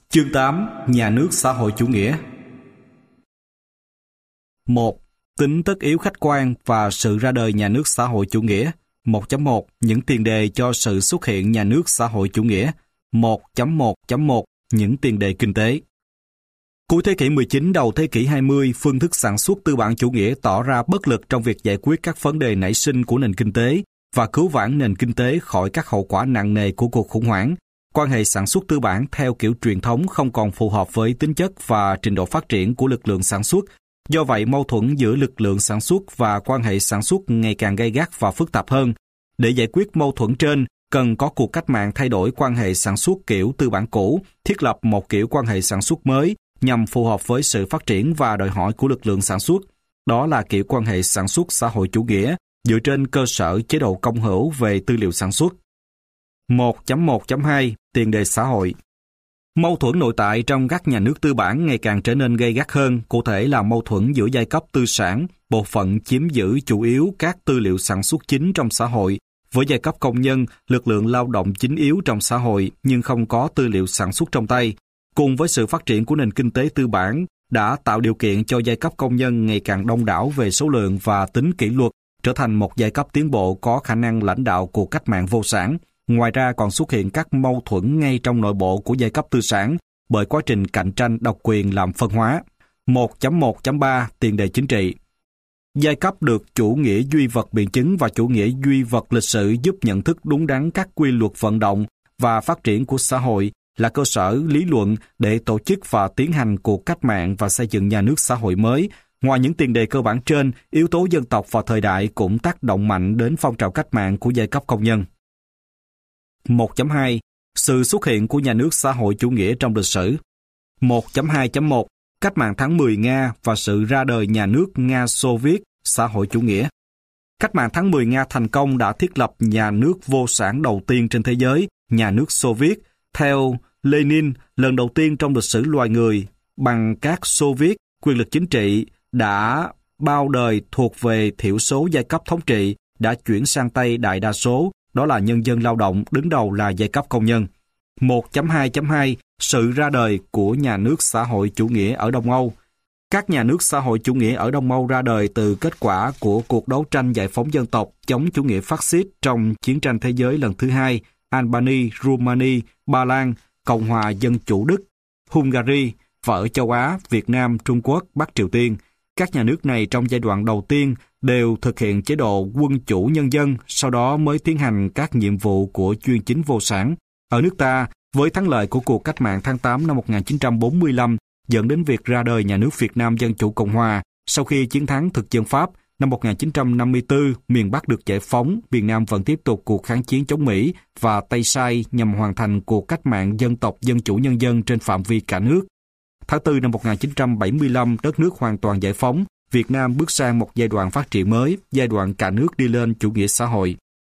Chương 8. Nhà nước xã hội chủ nghĩa. 1. Tính tất yếu khách quan và sự ra đời nhà nước xã hội chủ nghĩa. 1.1. Những tiền đề cho sự xuất hiện nhà nước xã hội chủ nghĩa. 1.1.1. Những tiền đề kinh tế. Cuối thế kỷ 19, đầu thế kỷ 20, phương thức sản xuất tư bản chủ nghĩa tỏ ra bất lực trong việc giải quyết các vấn đề nảy sinh của nền kinh tế và cứu vãn nền kinh tế khỏi các hậu quả nặng nề của cuộc khủng hoảng. Quan hệ sản xuất tư bản theo kiểu truyền thống không còn phù hợp với tính chất và trình độ phát triển của lực lượng sản xuất. Do vậy, mâu thuẫn giữa lực lượng sản xuất và quan hệ sản xuất ngày càng gay gắt và phức tạp hơn. Để giải quyết mâu thuẫn trên, cần có cuộc cách mạng thay đổi quan hệ sản xuất kiểu tư bản cũ, thiết lập một kiểu quan hệ sản xuất mới nhằm phù hợp với sự phát triển và đòi hỏi của lực lượng sản xuất. Đó là kiểu quan hệ sản xuất xã hội chủ nghĩa dựa trên cơ sở chế độ công hữu về tư liệu sản xuất. 1.1.2 Tiền đề xã hội. Mâu thuẫn nội tại trong các nhà nước tư bản ngày càng trở nên gay gắt hơn, cụ thể là mâu thuẫn giữa giai cấp tư sản, bộ phận chiếm giữ chủ yếu các tư liệu sản xuất chính trong xã hội, với giai cấp công nhân, lực lượng lao động chính yếu trong xã hội nhưng không có tư liệu sản xuất trong tay. Cùng với sự phát triển của nền kinh tế tư bản đã tạo điều kiện cho giai cấp công nhân ngày càng đông đảo về số lượng và tính kỷ luật, trở thành một giai cấp tiến bộ có khả năng lãnh đạo cuộc cách mạng vô sản. Ngoài ra còn xuất hiện các mâu thuẫn ngay trong nội bộ của giai cấp tư sản bởi quá trình cạnh tranh độc quyền làm phân hóa. 1.1.3 Tiền đề chính trị. Giai cấp được chủ nghĩa duy vật biện chứng và chủ nghĩa duy vật lịch sử giúp nhận thức đúng đắn các quy luật vận động và phát triển của xã hội, là cơ sở lý luận để tổ chức và tiến hành cuộc cách mạng và xây dựng nhà nước xã hội mới. Ngoài những tiền đề cơ bản trên, yếu tố dân tộc và thời đại cũng tác động mạnh đến phong trào cách mạng của giai cấp công nhân. 1.2 Sự xuất hiện của nhà nước xã hội chủ nghĩa trong lịch sử. 1.2.1 Cách mạng tháng 10 Nga và sự ra đời nhà nước Nga Xô Viết xã hội chủ nghĩa. Cách mạng tháng 10 Nga thành công đã thiết lập nhà nước vô sản đầu tiên trên thế giới, nhà nước Xô Viết. Theo Lenin, lần đầu tiên trong lịch sử loài người, bằng các Xô Viết, quyền lực chính trị đã bao đời thuộc về thiểu số giai cấp thống trị đã chuyển sang tay đại đa số, đó là nhân dân lao động, đứng đầu là giai cấp công nhân. 1.2.2 Sự ra đời của nhà nước xã hội chủ nghĩa ở Đông Âu. Các nhà nước xã hội chủ nghĩa ở Đông Âu ra đời từ kết quả của cuộc đấu tranh giải phóng dân tộc chống chủ nghĩa phát xít trong chiến tranh thế giới lần thứ hai, Albania, Rumani, Ba Lan, Cộng hòa Dân chủ Đức, Hungary và ở châu Á, Việt Nam, Trung Quốc, Bắc Triều Tiên. Các nhà nước này trong giai đoạn đầu tiên đều thực hiện chế độ quân chủ nhân dân, sau đó mới tiến hành các nhiệm vụ của chuyên chính vô sản. Ở nước ta, với thắng lợi của cuộc cách mạng tháng 8 năm 1945 dẫn đến việc ra đời nhà nước Việt Nam Dân chủ Cộng hòa, sau khi chiến thắng thực dân Pháp, năm 1954, miền Bắc được giải phóng, miền Nam vẫn tiếp tục cuộc kháng chiến chống Mỹ và Tây Sai nhằm hoàn thành cuộc cách mạng dân tộc dân chủ nhân dân trên phạm vi cả nước. Tháng 4 năm 1975, đất nước hoàn toàn giải phóng, Việt Nam bước sang một giai đoạn phát triển mới, giai đoạn cả nước đi lên chủ nghĩa xã hội.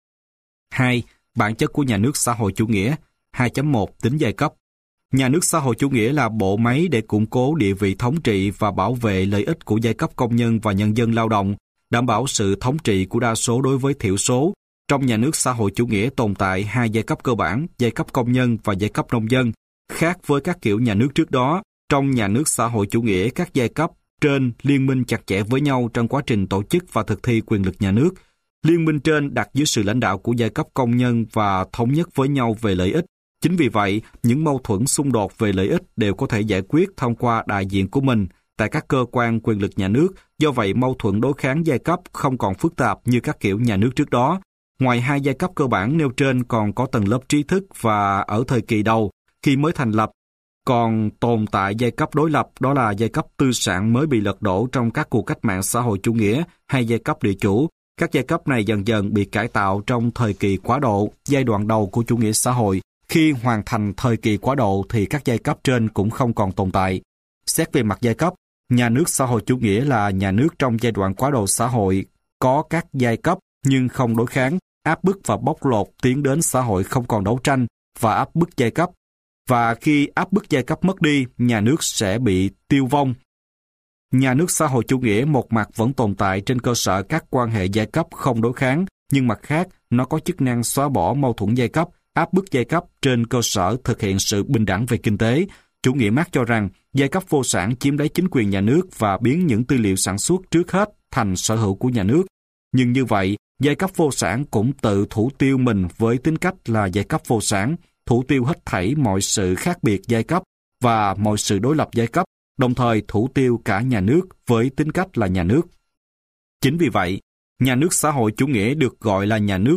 2. Bản chất của nhà nước xã hội chủ nghĩa. 2.1 Tính giai cấp. Nhà nước xã hội chủ nghĩa là bộ máy để củng cố địa vị thống trị và bảo vệ lợi ích của giai cấp công nhân và nhân dân lao động, đảm bảo sự thống trị của đa số đối với thiểu số. Trong nhà nước xã hội chủ nghĩa tồn tại hai giai cấp cơ bản, giai cấp công nhân và giai cấp nông dân. Khác với các kiểu nhà nước trước đó, trong nhà nước xã hội chủ nghĩa, các giai cấp trên liên minh chặt chẽ với nhau trong quá trình tổ chức và thực thi quyền lực nhà nước. Liên minh trên đặt dưới sự lãnh đạo của giai cấp công nhân và thống nhất với nhau về lợi ích. Chính vì vậy, những mâu thuẫn xung đột về lợi ích đều có thể giải quyết thông qua đại diện của mình tại các cơ quan quyền lực nhà nước. Do vậy, mâu thuẫn đối kháng giai cấp không còn phức tạp như các kiểu nhà nước trước đó. Ngoài hai giai cấp cơ bản nêu trên còn có tầng lớp trí thức và ở thời kỳ đầu, khi mới thành lập, còn tồn tại giai cấp đối lập, đó là giai cấp tư sản mới bị lật đổ trong các cuộc cách mạng xã hội chủ nghĩa hay giai cấp địa chủ. Các giai cấp này dần dần bị cải tạo trong thời kỳ quá độ, giai đoạn đầu của chủ nghĩa xã hội. Khi hoàn thành thời kỳ quá độ thì các giai cấp trên cũng không còn tồn tại. Xét về mặt giai cấp, nhà nước xã hội chủ nghĩa là nhà nước trong giai đoạn quá độ xã hội, có các giai cấp nhưng không đối kháng, áp bức và bóc lột tiến đến xã hội không còn đấu tranh và áp bức giai cấp. Và khi áp bức giai cấp mất đi, nhà nước sẽ bị tiêu vong. Nhà nước xã hội chủ nghĩa một mặt vẫn tồn tại trên cơ sở các quan hệ giai cấp không đối kháng, nhưng mặt khác, nó có chức năng xóa bỏ mâu thuẫn giai cấp, áp bức giai cấp trên cơ sở thực hiện sự bình đẳng về kinh tế. chủ nghĩa Mác cho rằng giai cấp vô sản chiếm lấy chính quyền nhà nước và biến những tư liệu sản xuất trước hết thành sở hữu của nhà nước. Nhưng như vậy, giai cấp vô sản cũng tự thủ tiêu mình với tính cách là giai cấp vô sản, thủ tiêu hết thảy mọi sự khác biệt giai cấp và mọi sự đối lập giai cấp, đồng thời thủ tiêu cả nhà nước với tính cách là nhà nước. Chính vì vậy, nhà nước xã hội chủ nghĩa được gọi là nhà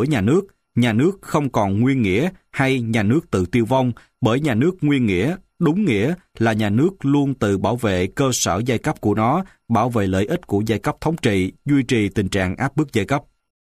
nước không còn nguyên nghĩa hay nhà nước tự tiêu vong, bởi nhà nước nguyên nghĩa, đúng nghĩa là nhà nước luôn tự bảo vệ cơ sở giai cấp của nó, bảo vệ lợi ích của giai cấp thống trị, duy trì tình trạng áp bức giai cấp.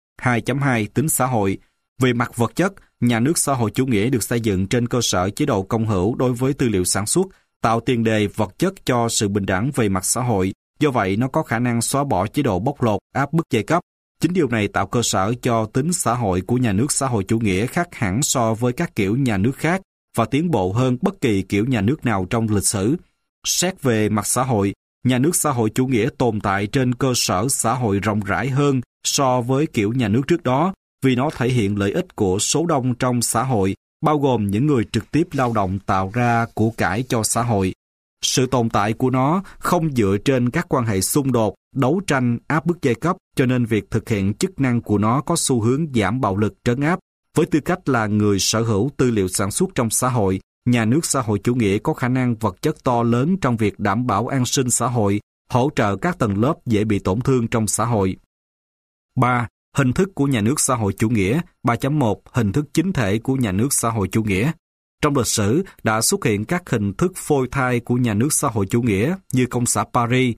2.2 Tính xã hội. Về mặt vật chất, nhà nước xã hội chủ nghĩa được xây dựng trên cơ sở chế độ công hữu đối với tư liệu sản xuất, tạo tiền đề vật chất cho sự bình đẳng về mặt xã hội. Do vậy, nó có khả năng xóa bỏ chế độ bóc lột, áp bức giai cấp. Chính điều này tạo cơ sở cho tính xã hội của nhà nước xã hội chủ nghĩa khác hẳn so với các kiểu nhà nước khác và tiến bộ hơn bất kỳ kiểu nhà nước nào trong lịch sử. Xét về mặt xã hội, nhà nước xã hội chủ nghĩa tồn tại trên cơ sở xã hội rộng rãi hơn so với kiểu nhà nước trước đó, vì nó thể hiện lợi ích của số đông trong xã hội, bao gồm những người trực tiếp lao động tạo ra của cải cho xã hội. Sự tồn tại của nó không dựa trên các quan hệ xung đột, đấu tranh, áp bức giai cấp, cho nên việc thực hiện chức năng của nó có xu hướng giảm bạo lực trấn áp. Với tư cách là người sở hữu tư liệu sản xuất trong xã hội, nhà nước xã hội chủ nghĩa có khả năng vật chất to lớn trong việc đảm bảo an sinh xã hội, hỗ trợ các tầng lớp dễ bị tổn thương trong xã hội. 3. Hình thức của nhà nước xã hội chủ nghĩa. 3.1 Hình thức chính thể của nhà nước xã hội chủ nghĩa. Trong lịch sử đã xuất hiện các hình thức phôi thai của nhà nước xã hội chủ nghĩa như Công xã Paris,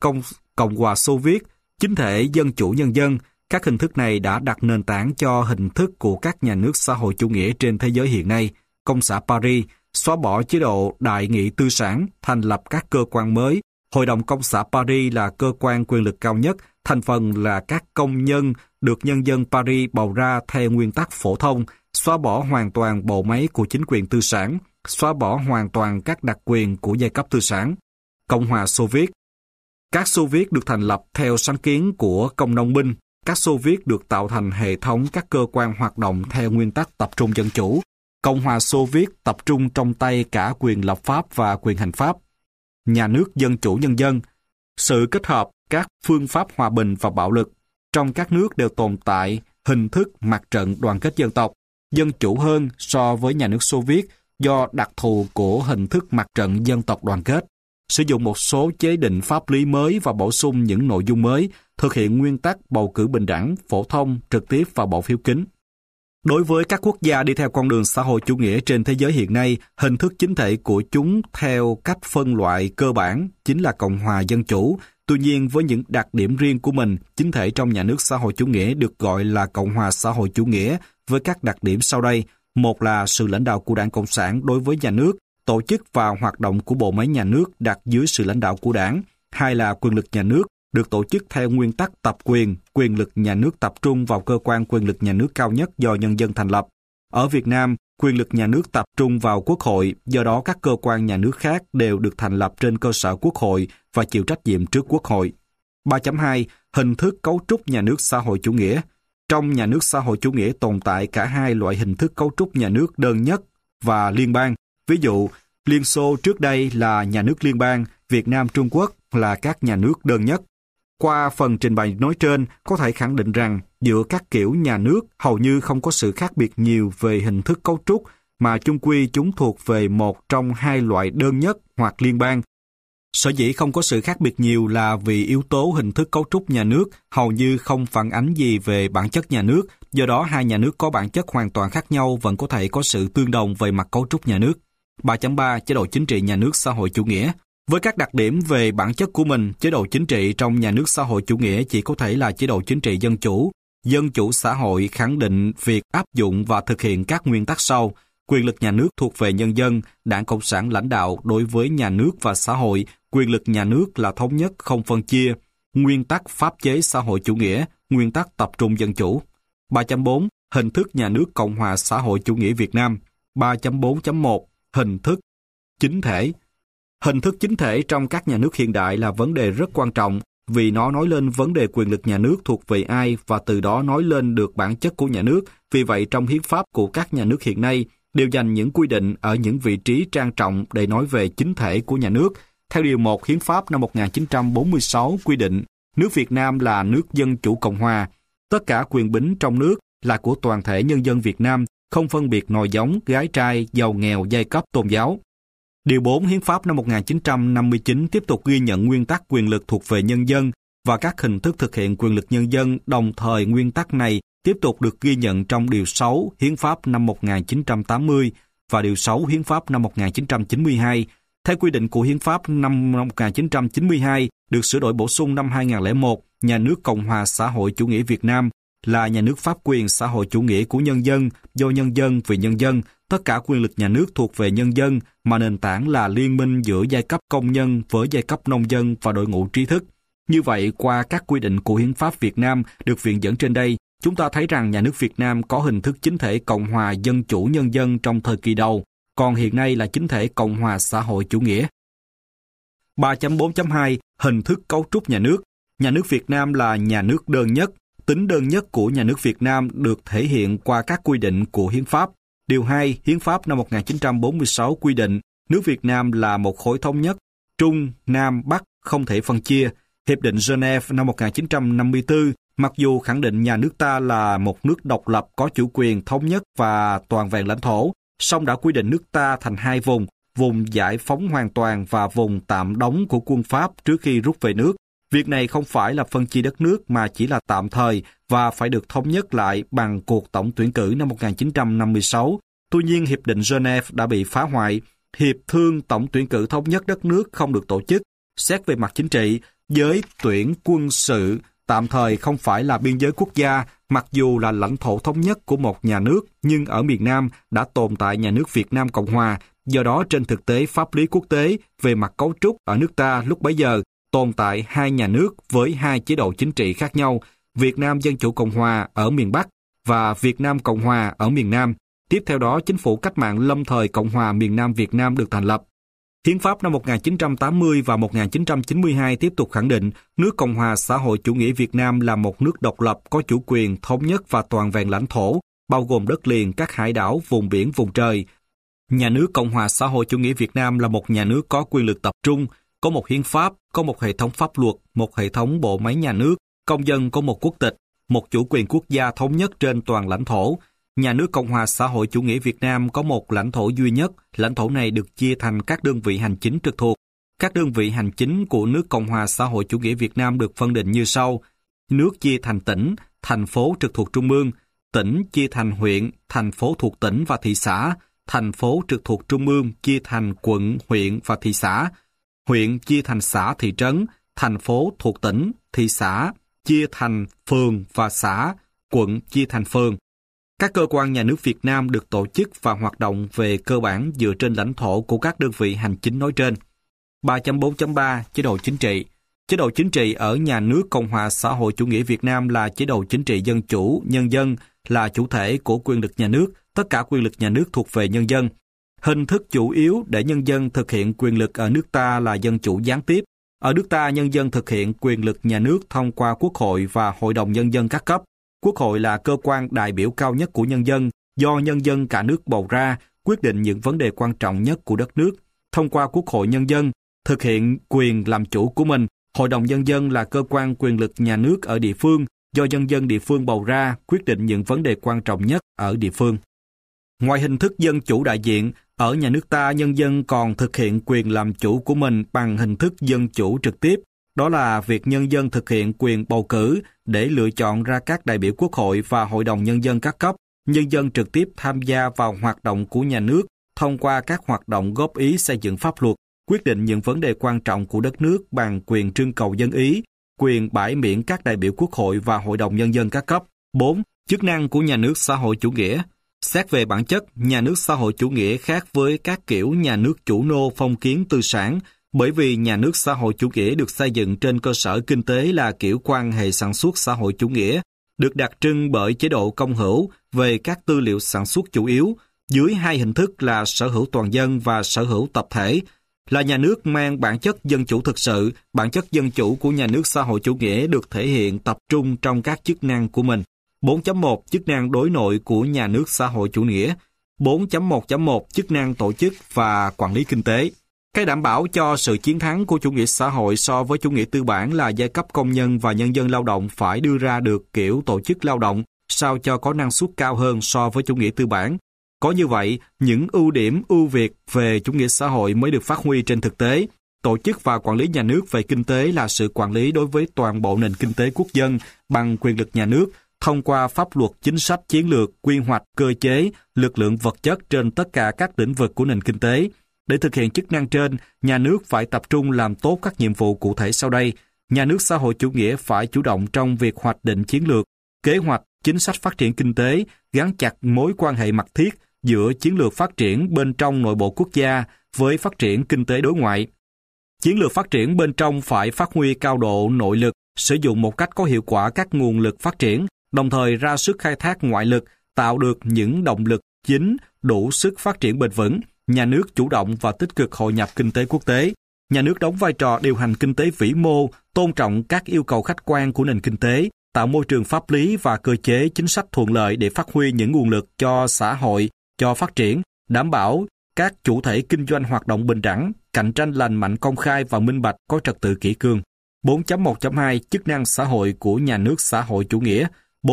Cộng hòa Xô Viết, chính thể dân chủ nhân dân. Các hình thức này đã đặt nền tảng cho hình thức của các nhà nước xã hội chủ nghĩa trên thế giới hiện nay. Công xã Paris xóa bỏ chế độ đại nghị tư sản, thành lập các cơ quan mới. Hội đồng Công xã Paris là cơ quan quyền lực cao nhất, thành phần là các công nhân được nhân dân Paris bầu ra theo nguyên tắc phổ thông, xóa bỏ hoàn toàn bộ máy của chính quyền tư sản, xóa bỏ hoàn toàn các đặc quyền của giai cấp tư sản. Cộng hòa Xô Viết. Các Xô Viết được thành lập theo sáng kiến của công nông binh. Các Xô Viết được tạo thành hệ thống các cơ quan hoạt động theo nguyên tắc tập trung dân chủ. Cộng hòa Xô Viết tập trung trong tay cả quyền lập pháp và quyền hành pháp. Nhà nước dân chủ nhân dân. Sự kết hợp các phương pháp hòa bình và bạo lực. Trong các nước đều tồn tại hình thức mặt trận đoàn kết dân tộc, dân chủ hơn so với nhà nước Xô Viết do đặc thù của hình thức mặt trận dân tộc đoàn kết. Sử dụng một số chế định pháp lý mới và bổ sung những nội dung mới, thực hiện nguyên tắc bầu cử bình đẳng, phổ thông, trực tiếp và bỏ phiếu kín. Đối với các quốc gia đi theo con đường xã hội chủ nghĩa trên thế giới hiện nay, hình thức chính thể của chúng theo cách phân loại cơ bản chính là Cộng hòa Dân Chủ. Tuy nhiên, với những đặc điểm riêng của mình, chính thể trong nhà nước xã hội chủ nghĩa được gọi là Cộng hòa xã hội chủ nghĩa với các đặc điểm sau đây. Một là sự lãnh đạo của Đảng Cộng sản đối với nhà nước, tổ chức và hoạt động của bộ máy nhà nước đặt dưới sự lãnh đạo của đảng. Hai là quyền lực nhà nước được tổ chức theo nguyên tắc tập quyền, quyền lực nhà nước tập trung vào cơ quan quyền lực nhà nước cao nhất do nhân dân thành lập. Ở Việt Nam, quyền lực nhà nước tập trung vào Quốc hội, do đó các cơ quan nhà nước khác đều được thành lập trên cơ sở Quốc hội và chịu trách nhiệm trước Quốc hội. 3.2 Hình thức cấu trúc nhà nước xã hội chủ nghĩa. Trong nhà nước xã hội chủ nghĩa tồn tại cả hai loại hình thức cấu trúc nhà nước đơn nhất và liên bang. Ví dụ, Liên Xô trước đây là nhà nước liên bang, Việt Nam, Trung Quốc là các nhà nước đơn nhất. Qua phần trình bày nói trên, có thể khẳng định rằng giữa các kiểu nhà nước hầu như không có sự khác biệt nhiều về hình thức cấu trúc, mà chung quy chúng thuộc về một trong hai loại đơn nhất hoặc liên bang. Sở dĩ không có sự khác biệt nhiều là vì yếu tố hình thức cấu trúc nhà nước hầu như không phản ánh gì về bản chất nhà nước, do đó hai nhà nước có bản chất hoàn toàn khác nhau vẫn có thể có sự tương đồng về mặt cấu trúc nhà nước. 3.3 Chế độ chính trị nhà nước xã hội chủ nghĩa. Với các đặc điểm về bản chất của mình, chế độ chính trị trong nhà nước xã hội chủ nghĩa chỉ có thể là chế độ chính trị dân chủ. Dân chủ xã hội khẳng định việc áp dụng và thực hiện các nguyên tắc sau. Quyền lực nhà nước thuộc về nhân dân, Đảng Cộng sản lãnh đạo đối với nhà nước và xã hội, quyền lực nhà nước là thống nhất không phân chia. Nguyên tắc pháp chế xã hội chủ nghĩa, nguyên tắc tập trung dân chủ. 3.4 Hình thức nhà nước Cộng hòa xã hội chủ nghĩa Việt Nam. 3.4.1 Hình thức chính thể. Hình thức chính thể trong các nhà nước hiện đại là vấn đề rất quan trọng vì nó nói lên vấn đề quyền lực nhà nước thuộc về ai và từ đó nói lên được bản chất của nhà nước. Vì vậy, trong hiến pháp của các nhà nước hiện nay, đều dành những quy định ở những vị trí trang trọng để nói về chính thể của nhà nước. Theo Điều 1 Hiến pháp năm 1946 quy định, nước Việt Nam là nước Dân Chủ Cộng Hòa. Tất cả quyền bính trong nước là của toàn thể nhân dân Việt Nam, không phân biệt nòi giống, gái trai, giàu nghèo, giai cấp, tôn giáo. Điều 4 Hiến pháp năm 1959 tiếp tục ghi nhận nguyên tắc quyền lực thuộc về nhân dân và các hình thức thực hiện quyền lực nhân dân, đồng thời nguyên tắc này tiếp tục được ghi nhận trong Điều 6 Hiến pháp năm 1980 và Điều 6 Hiến pháp năm 1992. Theo quy định của Hiến pháp năm 1992 được sửa đổi bổ sung năm 2001, nhà nước Cộng hòa xã hội chủ nghĩa Việt Nam là nhà nước pháp quyền xã hội chủ nghĩa của nhân dân, do nhân dân vì nhân dân, tất cả quyền lực nhà nước thuộc về nhân dân mà nền tảng là liên minh giữa giai cấp công nhân với giai cấp nông dân và đội ngũ trí thức. Như vậy, qua các quy định của Hiến pháp Việt Nam được viện dẫn trên đây, chúng ta thấy rằng nhà nước Việt Nam có hình thức chính thể Cộng hòa Dân chủ Nhân dân trong thời kỳ đầu, còn hiện nay là chính thể Cộng hòa xã hội chủ nghĩa. 3.4.2 Hình thức cấu trúc nhà nước. Nhà nước Việt Nam là nhà nước đơn nhất. Tính đơn nhất của nhà nước Việt Nam được thể hiện qua các quy định của Hiến pháp. Điều 2 Hiến pháp năm 1946 quy định nước Việt Nam là một khối thống nhất, Trung, Nam, Bắc không thể phân chia. Hiệp định Geneva năm 1954 mặc dù khẳng định nhà nước ta là một nước độc lập có chủ quyền thống nhất và toàn vẹn lãnh thổ, song đã quy định nước ta thành hai vùng, vùng giải phóng hoàn toàn và vùng tạm đóng của quân Pháp trước khi rút về nước. Việc này không phải là phân chia đất nước mà chỉ là tạm thời và phải được thống nhất lại bằng cuộc tổng tuyển cử năm 1956. Tuy nhiên, Hiệp định Geneva đã bị phá hoại. Hiệp thương tổng tuyển cử thống nhất đất nước không được tổ chức. Xét về mặt chính trị, giới tuyển quân sự tạm thời không phải là biên giới quốc gia, mặc dù là lãnh thổ thống nhất của một nhà nước, nhưng ở miền Nam đã tồn tại nhà nước Việt Nam Cộng Hòa. Do đó, trên thực tế pháp lý quốc tế về mặt cấu trúc ở nước ta lúc bấy giờ tồn tại hai nhà nước với hai chế độ chính trị khác nhau, Việt Nam Dân Chủ Cộng Hòa ở miền Bắc và Việt Nam Cộng Hòa ở miền Nam. Tiếp theo đó, chính phủ cách mạng lâm thời Cộng hòa miền Nam Việt Nam được thành lập. Hiến pháp năm 1980 và 1992 tiếp tục khẳng định nước Cộng hòa xã hội chủ nghĩa Việt Nam là một nước độc lập có chủ quyền, thống nhất và toàn vẹn lãnh thổ, bao gồm đất liền, các hải đảo, vùng biển, vùng trời. Nhà nước Cộng hòa xã hội chủ nghĩa Việt Nam là một nhà nước có quyền lực tập trung, có một hiến pháp, có một hệ thống pháp luật, một hệ thống bộ máy nhà nước, công dân có một quốc tịch, một chủ quyền quốc gia thống nhất trên toàn lãnh thổ. Nhà nước Cộng hòa xã hội chủ nghĩa Việt Nam có một lãnh thổ duy nhất, lãnh thổ này được chia thành các đơn vị hành chính trực thuộc. Các đơn vị hành chính của nước Cộng hòa xã hội chủ nghĩa Việt Nam được phân định như sau. Nước chia thành tỉnh, thành phố trực thuộc trung ương, tỉnh chia thành huyện, thành phố thuộc tỉnh và thị xã, thành phố trực thuộc trung ương chia thành quận, huyện và thị xã, huyện chia thành xã, thị trấn, thành phố thuộc tỉnh, thị xã chia thành phường và xã, quận chia thành phường. Các cơ quan nhà nước Việt Nam được tổ chức và hoạt động về cơ bản dựa trên lãnh thổ của các đơn vị hành chính nói trên. 3.4.3 Chế độ chính trị. Chế độ chính trị ở nhà nước Cộng hòa xã hội chủ nghĩa Việt Nam là chế độ chính trị dân chủ, nhân dân là chủ thể của quyền lực nhà nước, tất cả quyền lực nhà nước thuộc về nhân dân. Hình thức chủ yếu để nhân dân thực hiện quyền lực ở nước ta là dân chủ gián tiếp. Ở nước ta, nhân dân thực hiện quyền lực nhà nước thông qua Quốc hội và Hội đồng Nhân dân các cấp. Quốc hội là cơ quan đại biểu cao nhất của nhân dân, do nhân dân cả nước bầu ra, quyết định những vấn đề quan trọng nhất của đất nước. Thông qua Quốc hội nhân dân, thực hiện quyền làm chủ của mình. Hội đồng Nhân dân là cơ quan quyền lực nhà nước ở địa phương, do nhân dân địa phương bầu ra, quyết định những vấn đề quan trọng nhất ở địa phương. Ngoài hình thức dân chủ đại diện, ở nhà nước ta nhân dân còn thực hiện quyền làm chủ của mình bằng hình thức dân chủ trực tiếp. Đó là việc nhân dân thực hiện quyền bầu cử để lựa chọn ra các đại biểu Quốc hội và Hội đồng Nhân dân các cấp. Nhân dân trực tiếp tham gia vào hoạt động của nhà nước thông qua các hoạt động góp ý xây dựng pháp luật, quyết định những vấn đề quan trọng của đất nước bằng quyền trưng cầu dân ý, quyền bãi miễn các đại biểu Quốc hội và Hội đồng Nhân dân các cấp. 4. Chức năng của nhà nước xã hội chủ nghĩa. Xét về bản chất, nhà nước xã hội chủ nghĩa khác với các kiểu nhà nước chủ nô phong kiến tư sản, bởi vì nhà nước xã hội chủ nghĩa được xây dựng trên cơ sở kinh tế là kiểu quan hệ sản xuất xã hội chủ nghĩa, được đặc trưng bởi chế độ công hữu về các tư liệu sản xuất chủ yếu, dưới hai hình thức là sở hữu toàn dân và sở hữu tập thể, là nhà nước mang bản chất dân chủ thực sự. Bản chất dân chủ của nhà nước xã hội chủ nghĩa được thể hiện tập trung trong các chức năng của mình. 4.1 Chức năng đối nội của nhà nước xã hội chủ nghĩa. 4.1.1 Chức năng tổ chức và quản lý kinh tế. Cái đảm bảo cho sự chiến thắng của chủ nghĩa xã hội so với chủ nghĩa tư bản là giai cấp công nhân và nhân dân lao động phải đưa ra được kiểu tổ chức lao động sao cho có năng suất cao hơn so với chủ nghĩa tư bản. Có như vậy, những ưu điểm ưu việt về chủ nghĩa xã hội mới được phát huy trên thực tế. Tổ chức và quản lý nhà nước về kinh tế là sự quản lý đối với toàn bộ nền kinh tế quốc dân bằng quyền lực nhà nước, thông qua pháp luật, chính sách, chiến lược, quy hoạch, cơ chế, lực lượng vật chất trên tất cả các lĩnh vực của nền kinh tế. Để thực hiện chức năng trên, nhà nước phải tập trung làm tốt các nhiệm vụ cụ thể sau đây. Nhà nước xã hội chủ nghĩa phải chủ động trong việc hoạch định chiến lược, kế hoạch, chính sách phát triển kinh tế, gắn chặt mối quan hệ mật thiết giữa chiến lược phát triển bên trong nội bộ quốc gia với phát triển kinh tế đối ngoại. Chiến lược phát triển bên trong phải phát huy cao độ nội lực, sử dụng một cách có hiệu quả các nguồn lực phát triển, đồng thời ra sức khai thác ngoại lực, tạo được những động lực chính đủ sức phát triển bền vững. Nhà nước chủ động và tích cực hội nhập kinh tế quốc tế. Nhà nước đóng vai trò điều hành kinh tế vĩ mô, tôn trọng các yêu cầu khách quan của nền kinh tế, tạo môi trường pháp lý và cơ chế chính sách thuận lợi để phát huy những nguồn lực cho xã hội, cho phát triển, đảm bảo các chủ thể kinh doanh hoạt động bình đẳng, cạnh tranh lành mạnh, công khai và minh bạch, có trật tự kỷ cương. 4.1.2 Chức năng xã hội của nhà nước xã hội chủ nghĩa.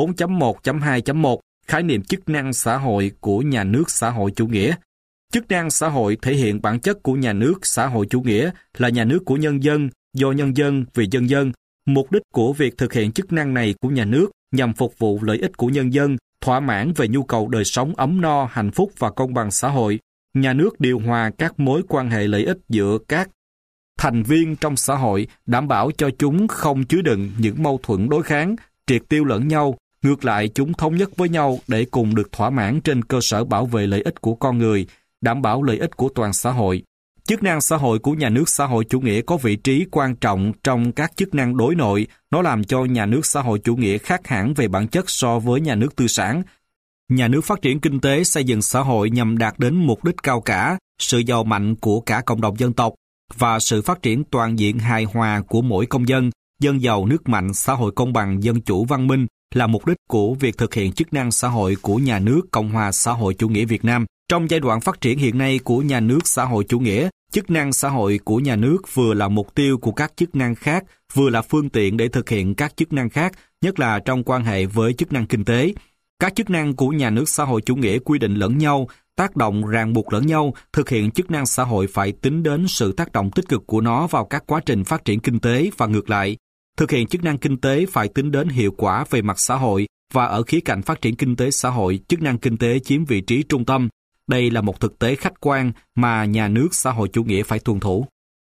4.1.2.1 Khái niệm chức năng xã hội của nhà nước xã hội chủ nghĩa. Chức năng xã hội thể hiện bản chất của nhà nước xã hội chủ nghĩa là nhà nước của nhân dân, do nhân dân, vì nhân dân. Mục đích của việc thực hiện chức năng này của nhà nước nhằm phục vụ lợi ích của nhân dân, thỏa mãn về nhu cầu đời sống ấm no, hạnh phúc và công bằng xã hội. Nhà nước điều hòa các mối quan hệ lợi ích giữa các thành viên trong xã hội, đảm bảo cho chúng không chứa đựng những mâu thuẫn đối kháng, triệt tiêu lẫn nhau. Ngược lại, chúng thống nhất với nhau để cùng được thỏa mãn trên cơ sở bảo vệ lợi ích của con người, đảm bảo lợi ích của toàn xã hội. Chức năng xã hội của nhà nước xã hội chủ nghĩa có vị trí quan trọng trong các chức năng đối nội. Nó làm cho nhà nước xã hội chủ nghĩa khác hẳn về bản chất so với nhà nước tư sản. Nhà nước phát triển kinh tế, xây dựng xã hội nhằm đạt đến mục đích cao cả, sự giàu mạnh của cả cộng đồng dân tộc và sự phát triển toàn diện hài hòa của mỗi công dân, dân giàu nước mạnh, xã hội công bằng, dân chủ văn minh là mục đích của việc thực hiện chức năng xã hội của nhà nước Cộng hòa xã hội chủ nghĩa Việt Nam. Trong giai đoạn phát triển hiện nay của nhà nước xã hội chủ nghĩa, chức năng xã hội của nhà nước vừa là mục tiêu của các chức năng khác, vừa là phương tiện để thực hiện các chức năng khác, nhất là trong quan hệ với chức năng kinh tế. Các chức năng của nhà nước xã hội chủ nghĩa quy định lẫn nhau, tác động ràng buộc lẫn nhau. Thực hiện chức năng xã hội phải tính đến sự tác động tích cực của nó vào các quá trình phát triển kinh tế và ngược lại. Thực hiện chức năng kinh tế phải tính đến hiệu quả về mặt xã hội và ở khía cạnh phát triển kinh tế xã hội, chức năng kinh tế chiếm vị trí trung tâm. Đây là một thực tế khách quan mà nhà nước xã hội chủ nghĩa phải tuân thủ.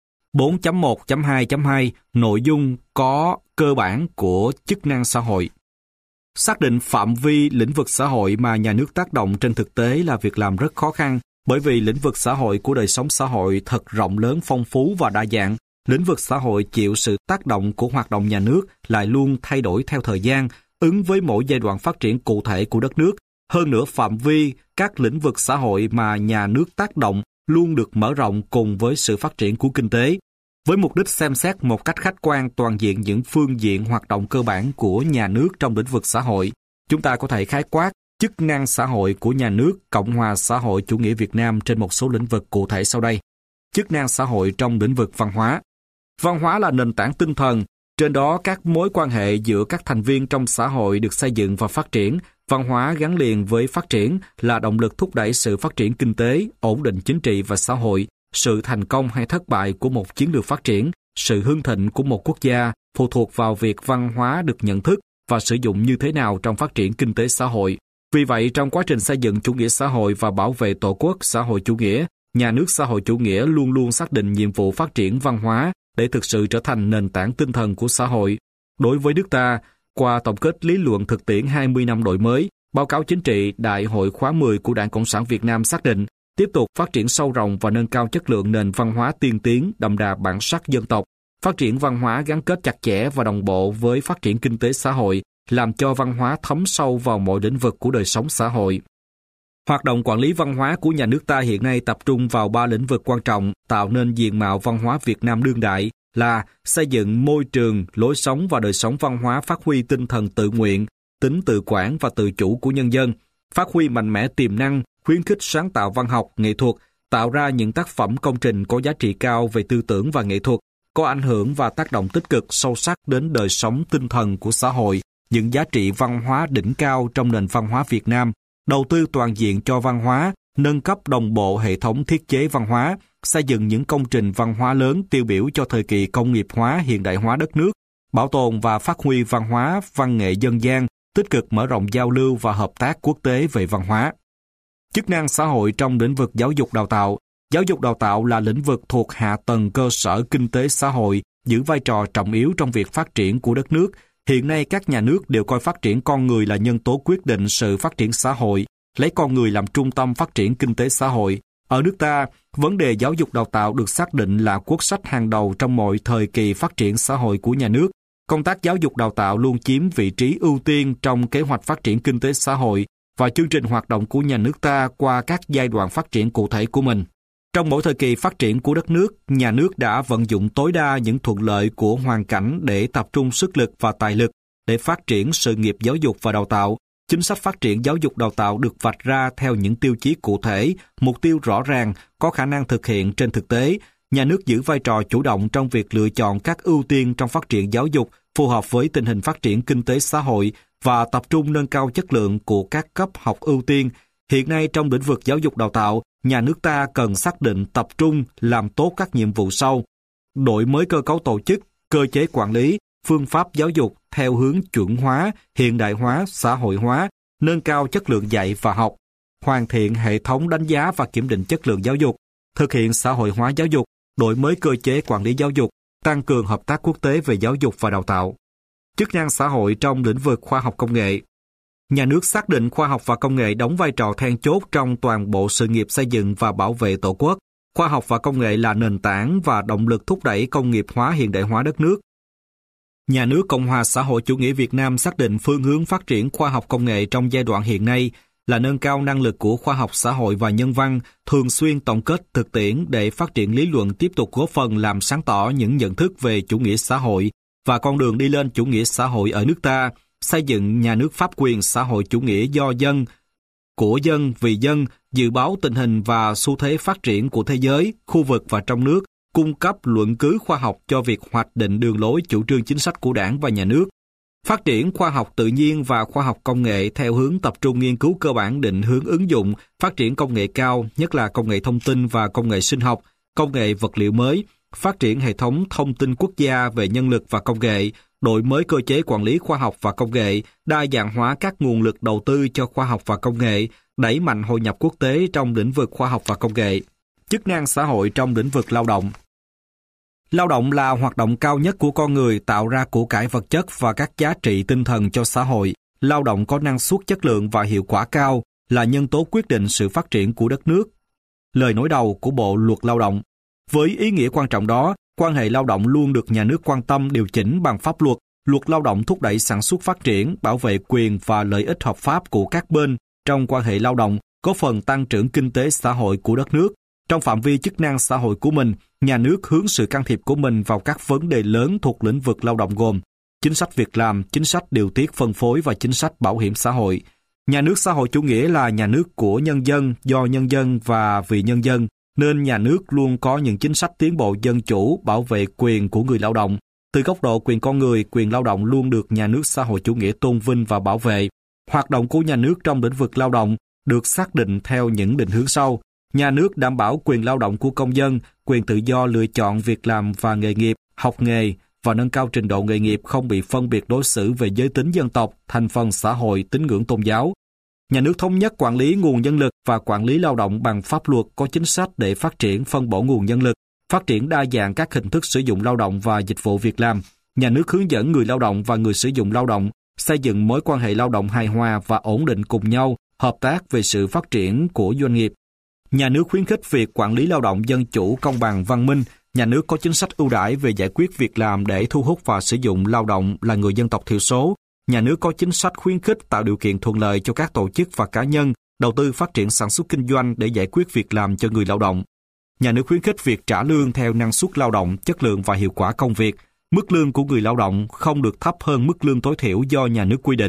4.1.2.2 Nội dung có cơ bản của chức năng xã hội. Xác định phạm vi lĩnh vực xã hội mà nhà nước tác động trên thực tế là việc làm rất khó khăn, bởi vì lĩnh vực xã hội của đời sống xã hội thật rộng lớn, phong phú và đa dạng. Lĩnh vực xã hội chịu sự tác động của hoạt động nhà nước lại luôn thay đổi theo thời gian, ứng với mỗi giai đoạn phát triển cụ thể của đất nước. Hơn nữa, phạm vi các lĩnh vực xã hội mà nhà nước tác động luôn được mở rộng cùng với sự phát triển của kinh tế. Với mục đích xem xét một cách khách quan toàn diện những phương diện hoạt động cơ bản của nhà nước trong lĩnh vực xã hội, chúng ta có thể khái quát chức năng xã hội của nhà nước Cộng hòa xã hội chủ nghĩa Việt Nam trên một số lĩnh vực cụ thể sau đây. Chức năng xã hội trong lĩnh vực văn hóa. Văn hóa là nền tảng tinh thần, trên đó các mối quan hệ giữa các thành viên trong xã hội được xây dựng và phát triển. Văn hóa gắn liền với phát triển là động lực thúc đẩy sự phát triển kinh tế, ổn định chính trị và xã hội. Sự thành công hay thất bại của một chiến lược phát triển, sự hưng thịnh của một quốc gia phụ thuộc vào việc văn hóa được nhận thức và sử dụng như thế nào trong phát triển kinh tế xã hội. Vì vậy, trong quá trình xây dựng chủ nghĩa xã hội và bảo vệ tổ quốc xã hội chủ nghĩa, nhà nước xã hội chủ nghĩa luôn luôn xác định nhiệm vụ phát triển văn hóa để thực sự trở thành nền tảng tinh thần của xã hội. Đối với nước ta, qua tổng kết lý luận thực tiễn 20 năm đổi mới, báo cáo chính trị Đại hội khóa 10 của Đảng Cộng sản Việt Nam xác định tiếp tục phát triển sâu rộng và nâng cao chất lượng nền văn hóa tiên tiến, đậm đà bản sắc dân tộc. Phát triển văn hóa gắn kết chặt chẽ và đồng bộ với phát triển kinh tế xã hội, làm cho văn hóa thấm sâu vào mọi lĩnh vực của đời sống xã hội. Hoạt động quản lý văn hóa của nhà nước ta hiện nay tập trung vào 3 lĩnh vực quan trọng, tạo nên diện mạo văn hóa Việt Nam đương đại là xây dựng môi trường, lối sống và đời sống văn hóa phát huy tinh thần tự nguyện, tính tự quản và tự chủ của nhân dân, phát huy mạnh mẽ tiềm năng, khuyến khích sáng tạo văn học, nghệ thuật, tạo ra những tác phẩm công trình có giá trị cao về tư tưởng và nghệ thuật, có ảnh hưởng và tác động tích cực sâu sắc đến đời sống tinh thần của xã hội, những giá trị văn hóa đỉnh cao trong nền văn hóa Việt Nam, đầu tư toàn diện cho văn hóa, nâng cấp đồng bộ hệ thống thiết chế văn hóa, xây dựng những công trình văn hóa lớn tiêu biểu cho thời kỳ công nghiệp hóa hiện đại hóa đất nước, bảo tồn và phát huy văn hóa, văn nghệ dân gian, tích cực mở rộng giao lưu và hợp tác quốc tế về văn hóa. Chức năng xã hội trong lĩnh vực giáo dục đào tạo. Giáo dục đào tạo là lĩnh vực thuộc hạ tầng cơ sở kinh tế xã hội, giữ vai trò trọng yếu trong việc phát triển của đất nước. Hiện nay các nhà nước đều coi phát triển con người là nhân tố quyết định sự phát triển xã hội, lấy con người làm trung tâm phát triển kinh tế xã hội. Ở nước ta, vấn đề giáo dục đào tạo được xác định là quốc sách hàng đầu trong mọi thời kỳ phát triển xã hội của nhà nước. Công tác giáo dục đào tạo luôn chiếm vị trí ưu tiên trong kế hoạch phát triển kinh tế xã hội và chương trình hoạt động của nhà nước ta qua các giai đoạn phát triển cụ thể của mình. Trong mỗi thời kỳ phát triển của đất nước, nhà nước đã vận dụng tối đa những thuận lợi của hoàn cảnh để tập trung sức lực và tài lực để phát triển sự nghiệp giáo dục và đào tạo. Chính sách phát triển giáo dục đào tạo được vạch ra theo những tiêu chí cụ thể, mục tiêu rõ ràng, có khả năng thực hiện trên thực tế. Nhà nước giữ vai trò chủ động trong việc lựa chọn các ưu tiên trong phát triển giáo dục phù hợp với tình hình phát triển kinh tế xã hội và tập trung nâng cao chất lượng của các cấp học ưu tiên. Hiện nay trong lĩnh vực giáo dục đào tạo, nhà nước ta cần xác định tập trung làm tốt các nhiệm vụ sau: đổi mới cơ cấu tổ chức, cơ chế quản lý, phương pháp giáo dục theo hướng chuẩn hóa, hiện đại hóa, xã hội hóa, nâng cao chất lượng dạy và học, hoàn thiện hệ thống đánh giá và kiểm định chất lượng giáo dục, thực hiện xã hội hóa giáo dục, đổi mới cơ chế quản lý giáo dục, tăng cường hợp tác quốc tế về giáo dục và đào tạo. Chức năng xã hội trong lĩnh vực khoa học công nghệ. Nhà nước xác định khoa học và công nghệ đóng vai trò then chốt trong toàn bộ sự nghiệp xây dựng và bảo vệ Tổ quốc. Khoa học và công nghệ là nền tảng và động lực thúc đẩy công nghiệp hóa hiện đại hóa đất nước. Nhà nước Cộng hòa xã hội chủ nghĩa Việt Nam xác định phương hướng phát triển khoa học công nghệ trong giai đoạn hiện nay là nâng cao năng lực của khoa học xã hội và nhân văn, thường xuyên tổng kết thực tiễn để phát triển lý luận tiếp tục góp phần làm sáng tỏ những nhận thức về chủ nghĩa xã hội và con đường đi lên chủ nghĩa xã hội ở nước ta, xây dựng nhà nước pháp quyền xã hội chủ nghĩa do dân, của dân, vì dân, dự báo tình hình và xu thế phát triển của thế giới, khu vực và trong nước, cung cấp luận cứ khoa học cho việc hoạch định đường lối chủ trương chính sách của Đảng và Nhà nước. Phát triển khoa học tự nhiên và khoa học công nghệ theo hướng tập trung nghiên cứu cơ bản định hướng ứng dụng, phát triển công nghệ cao, nhất là công nghệ thông tin và công nghệ sinh học, công nghệ vật liệu mới, phát triển hệ thống thông tin quốc gia về nhân lực và công nghệ, đổi mới cơ chế quản lý khoa học và công nghệ, đa dạng hóa các nguồn lực đầu tư cho khoa học và công nghệ, đẩy mạnh hội nhập quốc tế trong lĩnh vực khoa học và công nghệ. Chức năng xã hội trong lĩnh vực lao động. Lao động là hoạt động cao nhất của con người, tạo ra của cải vật chất và các giá trị tinh thần cho xã hội. Lao động có năng suất, chất lượng và hiệu quả cao là nhân tố quyết định sự phát triển của đất nước. Lời nói đầu của Bộ Luật Lao động. Với ý nghĩa quan trọng đó, quan hệ lao động luôn được nhà nước quan tâm điều chỉnh bằng pháp luật. Luật lao động thúc đẩy sản xuất phát triển, bảo vệ quyền và lợi ích hợp pháp của các bên trong quan hệ lao động, góp phần tăng trưởng kinh tế xã hội của đất nước. Trong phạm vi chức năng xã hội của mình, nhà nước hướng sự can thiệp của mình vào các vấn đề lớn thuộc lĩnh vực lao động gồm chính sách việc làm, chính sách điều tiết phân phối và chính sách bảo hiểm xã hội. Nhà nước xã hội chủ nghĩa là nhà nước của nhân dân, do nhân dân và vì nhân dân, nên nhà nước luôn có những chính sách tiến bộ dân chủ, bảo vệ quyền của người lao động. Từ góc độ quyền con người, quyền lao động luôn được nhà nước xã hội chủ nghĩa tôn vinh và bảo vệ. Hoạt động của nhà nước trong lĩnh vực lao động được xác định theo những định hướng sau. Nhà nước đảm bảo quyền lao động của công dân, quyền tự do lựa chọn việc làm và nghề nghiệp, học nghề và nâng cao trình độ nghề nghiệp không bị phân biệt đối xử về giới tính dân tộc, thành phần xã hội, tín ngưỡng tôn giáo. Nhà nước thống nhất quản lý nguồn nhân lực và quản lý lao động bằng pháp luật, có chính sách để phát triển phân bổ nguồn nhân lực, phát triển đa dạng các hình thức sử dụng lao động và dịch vụ việc làm. Nhà nước hướng dẫn người lao động và người sử dụng lao động xây dựng mối quan hệ lao động hài hòa và ổn định cùng nhau, hợp tác về sự phát triển của doanh nghiệp. Nhà nước khuyến khích việc quản lý lao động dân chủ, công bằng, văn minh. Nhà nước có chính sách ưu đãi về giải quyết việc làm để thu hút và sử dụng lao động là người dân tộc thiểu số. Nhà nước có chính sách khuyến khích tạo điều kiện thuận lợi cho các tổ chức và cá nhân đầu tư phát triển sản xuất kinh doanh để giải quyết việc làm cho người lao động. Nhà nước khuyến khích việc trả lương theo năng suất lao động, chất lượng và hiệu quả công việc. Mức lương của người lao động không được thấp hơn mức lương tối thiểu do nhà nước quy định.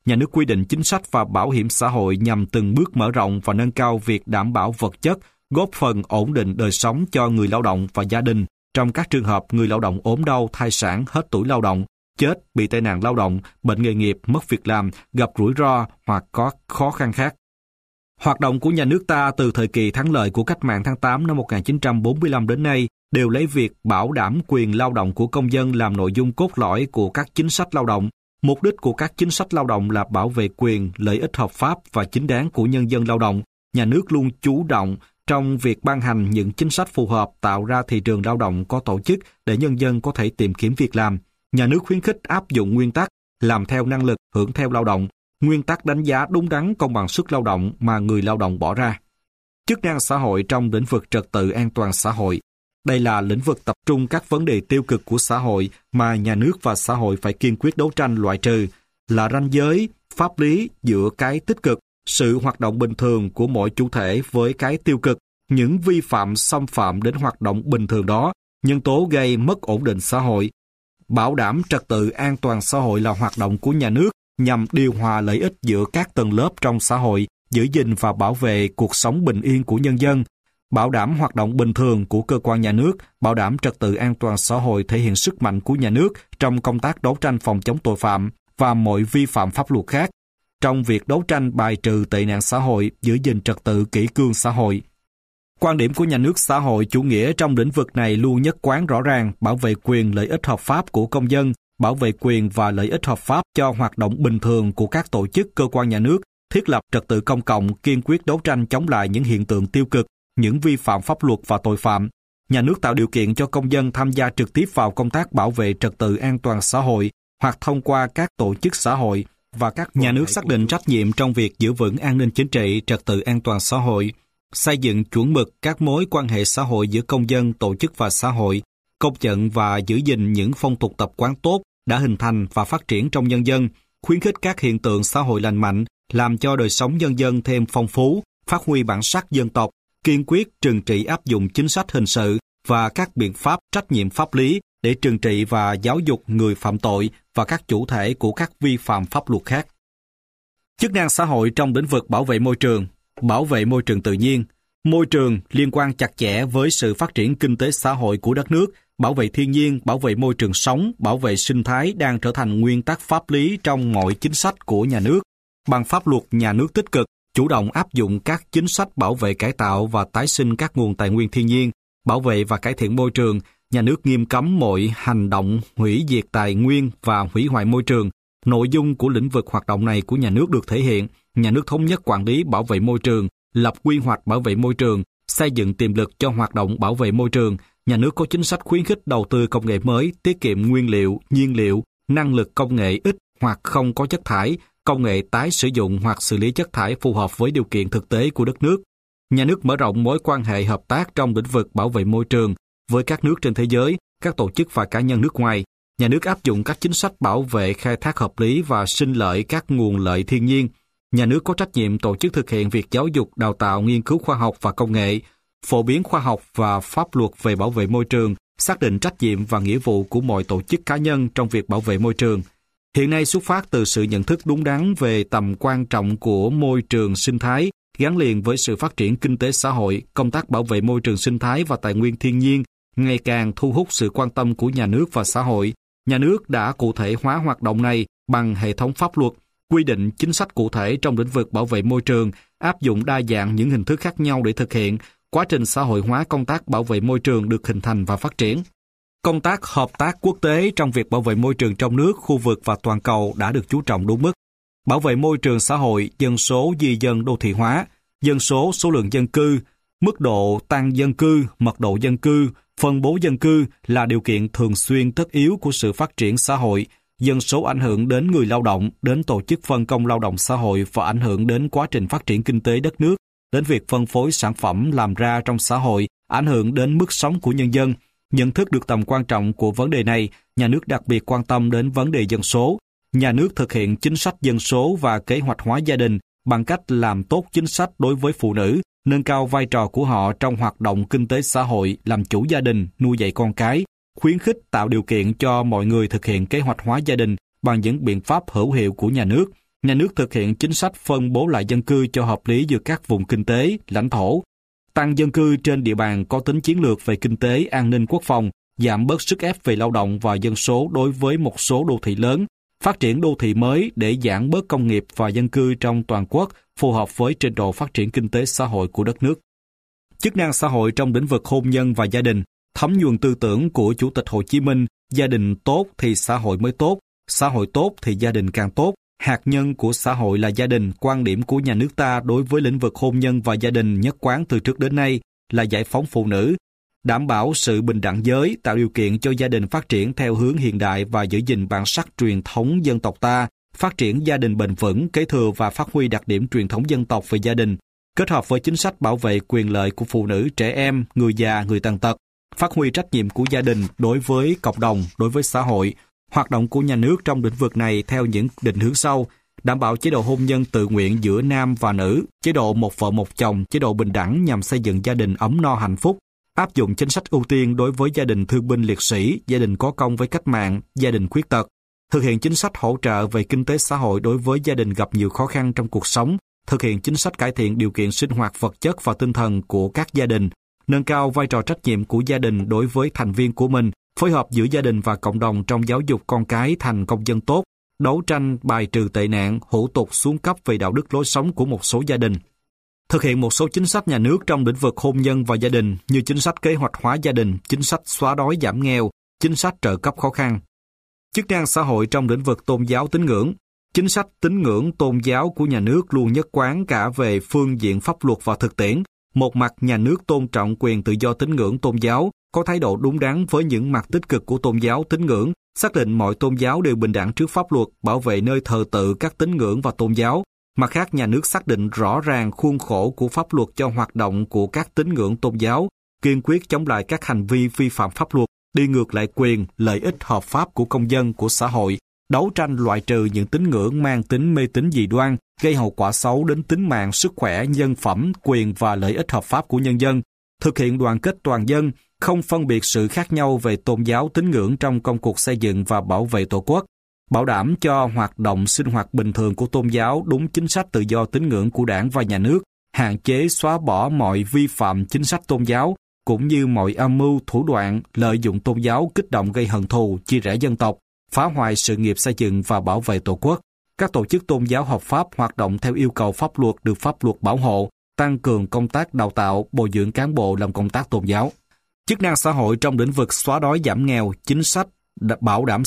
nhà nước quy định chính sách và bảo hiểm xã hội nhằm từng bước mở rộng và nâng cao việc đảm bảo vật chất, góp phần ổn định đời sống cho người lao động và gia đình trong các trường hợp người lao động ốm đau, thai sản, hết tuổi lao động, chết, bị tai nạn lao động, bệnh nghề nghiệp, mất việc làm, gặp rủi ro hoặc có khó khăn khác. Hoạt động của nhà nước ta từ thời kỳ thắng lợi của Cách mạng tháng 8 năm 1945 đến nay đều lấy việc bảo đảm quyền lao động của công dân làm nội dung cốt lõi của các chính sách lao động. Mục đích của các chính sách lao động là bảo vệ quyền, lợi ích hợp pháp và chính đáng của nhân dân lao động. Nhà nước luôn chú trọng trong việc ban hành những chính sách phù hợp, tạo ra thị trường lao động có tổ chức để nhân dân có thể tìm kiếm việc làm. Nhà nước khuyến khích áp dụng nguyên tắc làm theo năng lực, hưởng theo lao động, nguyên tắc đánh giá đúng đắn công bằng sức lao động mà người lao động bỏ ra. Chức năng xã hội trong lĩnh vực trật tự an toàn xã hội. Đây là lĩnh vực tập trung các vấn đề tiêu cực của xã hội mà nhà nước và xã hội phải kiên quyết đấu tranh loại trừ, là ranh giới pháp lý giữa cái tích cực, sự hoạt động bình thường của mỗi chủ thể với cái tiêu cực, những vi phạm xâm phạm đến hoạt động bình thường đó, nhân tố gây mất ổn định xã hội. Bảo đảm trật tự an toàn xã hội là hoạt động của nhà nước nhằm điều hòa lợi ích giữa các tầng lớp trong xã hội, giữ gìn và bảo vệ cuộc sống bình yên của nhân dân. Bảo đảm hoạt động bình thường của cơ quan nhà nước, bảo đảm trật tự an toàn xã hội thể hiện sức mạnh của nhà nước trong công tác đấu tranh phòng chống tội phạm và mọi vi phạm pháp luật khác, trong việc đấu tranh bài trừ tệ nạn xã hội, giữ gìn trật tự kỷ cương xã hội. Quan điểm của nhà nước xã hội chủ nghĩa trong lĩnh vực này luôn nhất quán rõ ràng, bảo vệ quyền lợi ích hợp pháp của công dân, bảo vệ quyền và lợi ích hợp pháp cho hoạt động bình thường của các tổ chức cơ quan nhà nước, thiết lập trật tự công cộng, kiên quyết đấu tranh chống lại những hiện tượng tiêu cực, những vi phạm pháp luật và tội phạm. Nhà nước tạo điều kiện cho công dân tham gia trực tiếp vào công tác bảo vệ trật tự an toàn xã hội hoặc thông qua các tổ chức xã hội, và các nhà nước xác định trách nhiệm trong việc giữ vững an ninh chính trị, trật tự an toàn xã hội, xây dựng chuẩn mực các mối quan hệ xã hội giữa công dân, tổ chức và xã hội, công nhận và giữ gìn những phong tục tập quán tốt đã hình thành và phát triển trong nhân dân, khuyến khích các hiện tượng xã hội lành mạnh, làm cho đời sống nhân dân thêm phong phú, phát huy bản sắc dân tộc, kiên quyết trừng trị áp dụng chính sách hình sự và các biện pháp trách nhiệm pháp lý để trừng trị và giáo dục người phạm tội và các chủ thể của các vi phạm pháp luật khác. Chức năng xã hội trong lĩnh vực bảo vệ môi trường. Bảo vệ môi trường tự nhiên. Môi trường liên quan chặt chẽ với sự phát triển kinh tế xã hội của đất nước. Bảo vệ thiên nhiên, bảo vệ môi trường sống, bảo vệ sinh thái đang trở thành nguyên tắc pháp lý trong mọi chính sách của nhà nước. Bằng pháp luật, nhà nước tích cực, chủ động áp dụng các chính sách bảo vệ, cải tạo và tái sinh các nguồn tài nguyên thiên nhiên, bảo vệ và cải thiện môi trường. Nhà nước nghiêm cấm mọi hành động hủy diệt tài nguyên và hủy hoại môi trường. Nội dung của lĩnh vực hoạt động này của nhà nước được thể hiện, nhà nước thống nhất quản lý bảo vệ môi trường, lập quy hoạch bảo vệ môi trường, xây dựng tiềm lực cho hoạt động bảo vệ môi trường. Nhà nước có chính sách khuyến khích đầu tư công nghệ mới, tiết kiệm nguyên liệu, nhiên liệu, năng lực công nghệ ít hoặc không có chất thải, công nghệ tái sử dụng hoặc xử lý chất thải phù hợp với điều kiện thực tế của đất nước. Nhà nước mở rộng mối quan hệ hợp tác trong lĩnh vực bảo vệ môi trường với các nước trên thế giới, các tổ chức và cá nhân nước ngoài. Nhà nước áp dụng các chính sách bảo vệ khai thác hợp lý và sinh lợi các nguồn lợi thiên nhiên. Nhà nước có trách nhiệm tổ chức thực hiện việc giáo dục, đào tạo, nghiên cứu khoa học và công nghệ, phổ biến khoa học và pháp luật về bảo vệ môi trường, xác định trách nhiệm và nghĩa vụ của mọi tổ chức cá nhân trong việc bảo vệ môi trường. Hiện nay xuất phát từ sự nhận thức đúng đắn về tầm quan trọng của môi trường sinh thái, gắn liền với sự phát triển kinh tế xã hội, công tác bảo vệ môi trường sinh thái và tài nguyên thiên nhiên ngày càng thu hút sự quan tâm của nhà nước và xã hội. Nhà nước đã cụ thể hóa hoạt động này bằng hệ thống pháp luật, quy định chính sách cụ thể trong lĩnh vực bảo vệ môi trường, áp dụng đa dạng những hình thức khác nhau để thực hiện. Quá trình xã hội hóa công tác bảo vệ môi trường được hình thành và phát triển. Công tác hợp tác quốc tế trong việc bảo vệ môi trường trong nước, khu vực và toàn cầu đã được chú trọng đúng mức. Bảo vệ môi trường xã hội, dân số di dân đô thị hóa, dân số lượng dân cư, mức độ tăng dân cư, mật độ dân cư, phân bố dân cư là điều kiện thường xuyên tất yếu của sự phát triển xã hội. Dân số ảnh hưởng đến người lao động, đến tổ chức phân công lao động xã hội và ảnh hưởng đến quá trình phát triển kinh tế đất nước, đến việc phân phối sản phẩm làm ra trong xã hội, ảnh hưởng đến mức sống của nhân dân. Nhận thức được tầm quan trọng của vấn đề này, nhà nước đặc biệt quan tâm đến vấn đề dân số. Nhà nước thực hiện chính sách dân số và kế hoạch hóa gia đình bằng cách làm tốt chính sách đối với phụ nữ, nâng cao vai trò của họ trong hoạt động kinh tế xã hội, làm chủ gia đình, nuôi dạy con cái, khuyến khích tạo điều kiện cho mọi người thực hiện kế hoạch hóa gia đình bằng những biện pháp hữu hiệu của nhà nước, Nhà nước thực hiện chính sách phân bố lại dân cư cho hợp lý giữa các vùng kinh tế, lãnh thổ, tăng dân cư trên địa bàn có tính chiến lược về kinh tế, an ninh quốc phòng, giảm bớt sức ép về lao động và dân số đối với một số đô thị lớn, phát triển đô thị mới để giảm bớt công nghiệp và dân cư trong toàn quốc phù hợp với trình độ phát triển kinh tế xã hội của đất nước. Chức năng xã hội trong lĩnh vực hôn nhân và gia đình, thấm nhuần tư tưởng của Chủ tịch Hồ Chí Minh, gia đình tốt thì xã hội mới tốt, xã hội tốt thì gia đình càng tốt, hạt nhân của xã hội là gia đình, quan điểm của nhà nước ta đối với lĩnh vực hôn nhân và gia đình nhất quán từ trước đến nay là giải phóng phụ nữ, đảm bảo sự bình đẳng giới, tạo điều kiện cho gia đình phát triển theo hướng hiện đại và giữ gìn bản sắc truyền thống dân tộc ta, phát triển gia đình bền vững, kế thừa và phát huy đặc điểm truyền thống dân tộc về gia đình, kết hợp với chính sách bảo vệ quyền lợi của phụ nữ, trẻ em, người già, người tàn tật, phát huy trách nhiệm của gia đình đối với cộng đồng, đối với xã hội, hoạt động của nhà nước trong lĩnh vực này theo những định hướng sau: đảm bảo chế độ hôn nhân tự nguyện giữa nam và nữ, chế độ một vợ một chồng, chế độ bình đẳng nhằm xây dựng gia đình ấm no hạnh phúc, áp dụng chính sách ưu tiên đối với gia đình thương binh liệt sĩ, gia đình có công với cách mạng, gia đình khuyết tật, thực hiện chính sách hỗ trợ về kinh tế xã hội đối với gia đình gặp nhiều khó khăn trong cuộc sống, thực hiện chính sách cải thiện điều kiện sinh hoạt vật chất và tinh thần của các gia đình, nâng cao vai trò trách nhiệm của gia đình đối với thành viên của mình, phối hợp giữa gia đình và cộng đồng trong giáo dục con cái thành công dân tốt, đấu tranh bài trừ tệ nạn, hủ tục xuống cấp về đạo đức lối sống của một số gia đình. Thực hiện một số chính sách nhà nước trong lĩnh vực hôn nhân và gia đình như chính sách kế hoạch hóa gia đình, chính sách xóa đói giảm nghèo, chính sách trợ cấp khó khăn. Chức năng xã hội trong lĩnh vực tôn giáo tín ngưỡng. Chính sách tín ngưỡng tôn giáo của nhà nước luôn nhất quán cả về phương diện pháp luật và thực tiễn. Một mặt, nhà nước tôn trọng quyền tự do tín ngưỡng tôn giáo, có thái độ đúng đắn với những mặt tích cực của tôn giáo tín ngưỡng, xác định mọi tôn giáo đều bình đẳng trước pháp luật, bảo vệ nơi thờ tự các tín ngưỡng và tôn giáo. Mặt khác, nhà nước xác định rõ ràng khuôn khổ của pháp luật cho hoạt động của các tín ngưỡng tôn giáo, kiên quyết chống lại các hành vi vi phạm pháp luật, đi ngược lại quyền, lợi ích hợp pháp của công dân, của xã hội, đấu tranh loại trừ những tín ngưỡng mang tính mê tín dị đoan, gây hậu quả xấu đến tính mạng, sức khỏe, nhân phẩm, quyền và lợi ích hợp pháp của nhân dân, thực hiện đoàn kết toàn dân, không phân biệt sự khác nhau về tôn giáo tín ngưỡng trong công cuộc xây dựng và bảo vệ Tổ quốc, bảo đảm cho hoạt động sinh hoạt bình thường của tôn giáo đúng chính sách tự do tín ngưỡng của Đảng và Nhà nước, hạn chế xóa bỏ mọi vi phạm chính sách tôn giáo, cũng như mọi âm mưu, thủ đoạn, lợi dụng tôn giáo kích động gây hận thù, chia rẽ dân tộc, phá hoại sự nghiệp xây dựng và bảo vệ Tổ quốc. Các tổ chức tôn giáo hợp pháp hoạt động theo yêu cầu pháp luật được pháp luật bảo hộ, tăng cường công tác đào tạo, bồi dưỡng cán bộ làm công tác tôn giáo. Chức năng xã hội trong lĩnh vực xóa đói giảm nghèo, chính sách bảo đảm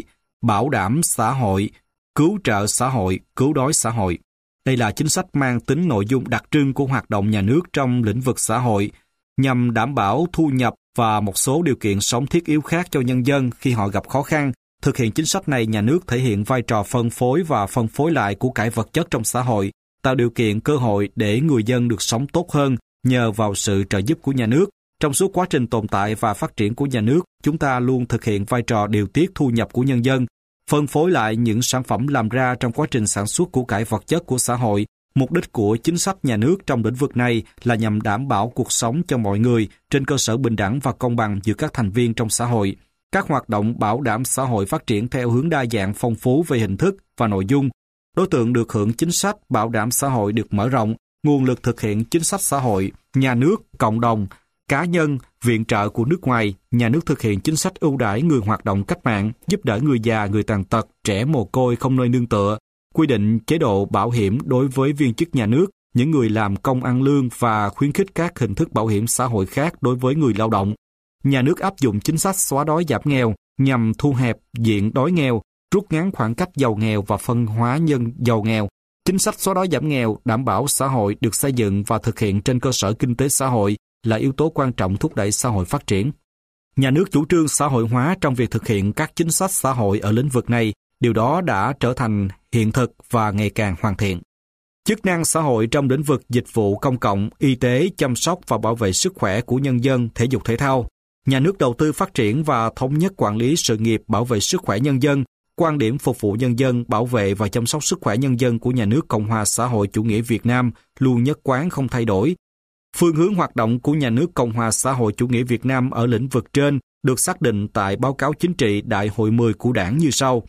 xã hội, cứu trợ xã hội, cứu đói xã hội. Đây là chính sách mang tính nội dung đặc trưng của hoạt động nhà nước trong lĩnh vực xã hội, nhằm đảm bảo thu nhập và một số điều kiện sống thiết yếu khác cho nhân dân khi họ gặp khó khăn. Thực hiện chính sách này, nhà nước thể hiện vai trò phân phối và phân phối lại của cải vật chất trong xã hội, tạo điều kiện cơ hội để người dân được sống tốt hơn nhờ vào sự trợ giúp của nhà nước. Trong suốt quá trình tồn tại và phát triển của nhà nước, chúng ta luôn thực hiện vai trò điều tiết thu nhập của nhân dân, phân phối lại những sản phẩm làm ra trong quá trình sản xuất của cải vật chất của xã hội. Mục đích của chính sách nhà nước trong lĩnh vực này là nhằm đảm bảo cuộc sống cho mọi người trên cơ sở bình đẳng và công bằng giữa các thành viên trong xã hội. Các hoạt động bảo đảm xã hội phát triển theo hướng đa dạng phong phú về hình thức và nội dung. Đối tượng được hưởng chính sách bảo đảm xã hội được mở rộng, nguồn lực thực hiện chính sách xã hội, nhà nước, cộng đồng, cá nhân, viện trợ của nước ngoài, nhà nước thực hiện chính sách ưu đãi người hoạt động cách mạng, giúp đỡ người già, người tàn tật, trẻ mồ côi không nơi nương tựa, quy định chế độ bảo hiểm đối với viên chức nhà nước, những người làm công ăn lương và khuyến khích các hình thức bảo hiểm xã hội khác đối với người lao động. Nhà nước áp dụng chính sách xóa đói giảm nghèo nhằm thu hẹp diện đói nghèo, rút ngắn khoảng cách giàu nghèo và phân hóa nhân giàu nghèo. Chính sách xóa đói giảm nghèo đảm bảo xã hội được xây dựng và thực hiện trên cơ sở kinh tế xã hội là yếu tố quan trọng thúc đẩy xã hội phát triển. Nhà nước chủ trương xã hội hóa trong việc thực hiện các chính sách xã hội ở lĩnh vực này, điều đó đã trở thành hiện thực và ngày càng hoàn thiện. Chức năng xã hội trong lĩnh vực dịch vụ công cộng, y tế, chăm sóc và bảo vệ sức khỏe của nhân dân, thể dục thể thao. Nhà nước đầu tư phát triển và thống nhất quản lý sự nghiệp bảo vệ sức khỏe nhân dân, quan điểm phục vụ nhân dân, bảo vệ và chăm sóc sức khỏe nhân dân của Nhà nước Cộng hòa xã hội chủ nghĩa Việt Nam luôn nhất quán không thay đổi. Phương hướng hoạt động của Nhà nước Cộng hòa xã hội chủ nghĩa Việt Nam ở lĩnh vực trên được xác định tại báo cáo chính trị Đại hội 10 của Đảng như sau.